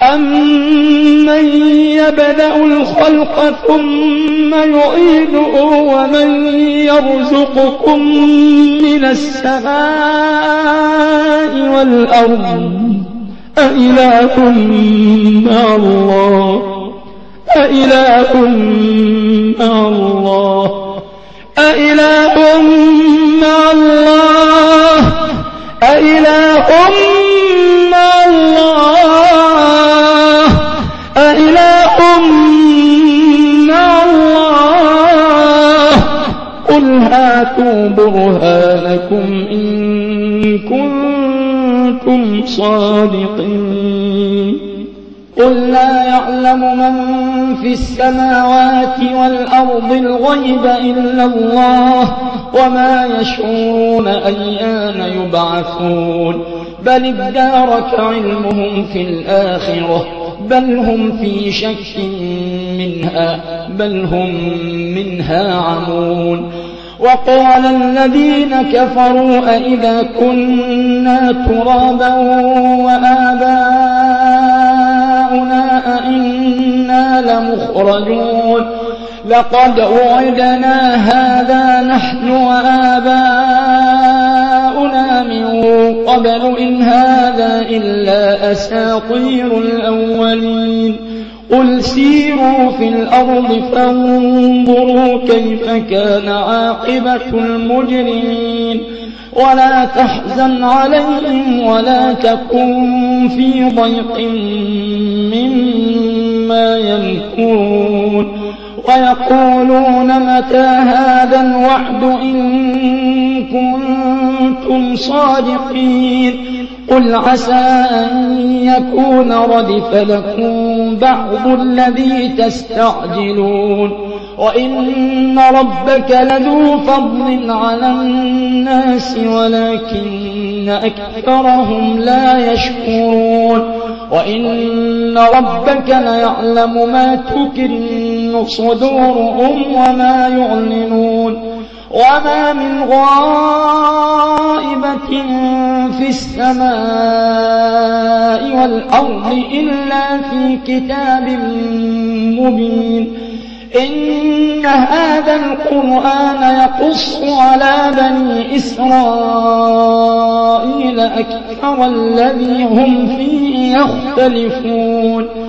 أَمَّن يَبْدَأُ الْخَلْقَ ثُمَّ يُعِيدُهُ وَمَن يَرْزُقُكُم مِّنَ السَّمَاءِ وَالْأَرْضِ أَإِلَٰهٌ مَّعَ اللَّهِ أَإِلَٰهٌ مَّعَ اللَّهِ أَإِلَٰهٌ مَّعَ اللَّهِ أَإِلَٰهٌ مَّعَ اللَّهِ أَإِلَٰهٌ مَّعَ اللَّهِ قُلْ هَاتُوا بُرْهَانَكُمْ إِن كُنتُمْ صَادِقِينَ قُل لَّا يَعْلَمُ مَن فِي السَّمَاوَاتِ وَالْأَرْضِ الْغَيْبَ إِلَّا اللَّهُ وَمَا يَشْعُرُونَ أَيَّانَ يُبْعَثُونَ بَلِ ادَّارَكَ عِلْمُهُمْ فِي الْآخِرَةِ بَلْ هُمْ فِي شَكٍّ مِّنْهَا بَلْ هُم مِّنْهَا عَمُونَ وَقَالَ الَّذِينَ كَفَرُوا أَإِذَا كُنَّا تُرَابًا وَآبَاؤُنَا أَإِنَّا لَمُخْرَجُونَ لَقَدْ وُعِدْنَا هَٰذَا نَحْنُ وَآبَاؤُنَا مِن قَبْلُ إِنْ هَٰذَا إِلَّا أَسَاطِيرُ الْأَوَّلِينَ قُلْ سِيرُوا فِي الْأَرْضِ فَانظُرُوا كَيْفَ كَانَ عَاقِبَةُ الْمُجْرِمِينَ وَلَا تَحْزَنْ عَلَيْهِمْ وَلَا تَكُن فِي ضَيْقٍ مِّمَّا يَمْكُرُونَ وَيَقُولُونَ مَتَىٰ هَٰذَا الْوَعْدُ إِن كُنتُمْ صَادِقِينَ قُلْ عَسَىٰ أَن يَكُونَ رَدِفَ لَكُم بَعْضُ الَّذِي تَسْتَعْجِلُونَ وَإِنَّ رَبَّكَ لَذُو فَضْلٍ عَلَى النَّاسِ وَلَٰكِنَّ أَكْثَرَهُمْ لَا يَشْكُرُونَ وَإِنَّ رَبَّكَ لَيَعْلَمُ مَا تُكِنُّ صُدُورُهُمْ وَمَا يُعْلِنُونَ وَمَا مِنْ غَائِبَةٍ فِي السَّمَاءِ وَالْأَرْضِ إِلَّا فِي كِتَابٍ مُّبِينٍ إِنَّ هَٰذَا الْقُرْآنَ يَقُصُّ عَلَىٰ بَنِي إِسْرَائِيلَ أَكْثَرَ الَّذِي هُمْ فِيهِ يَخْتَلِفُونَ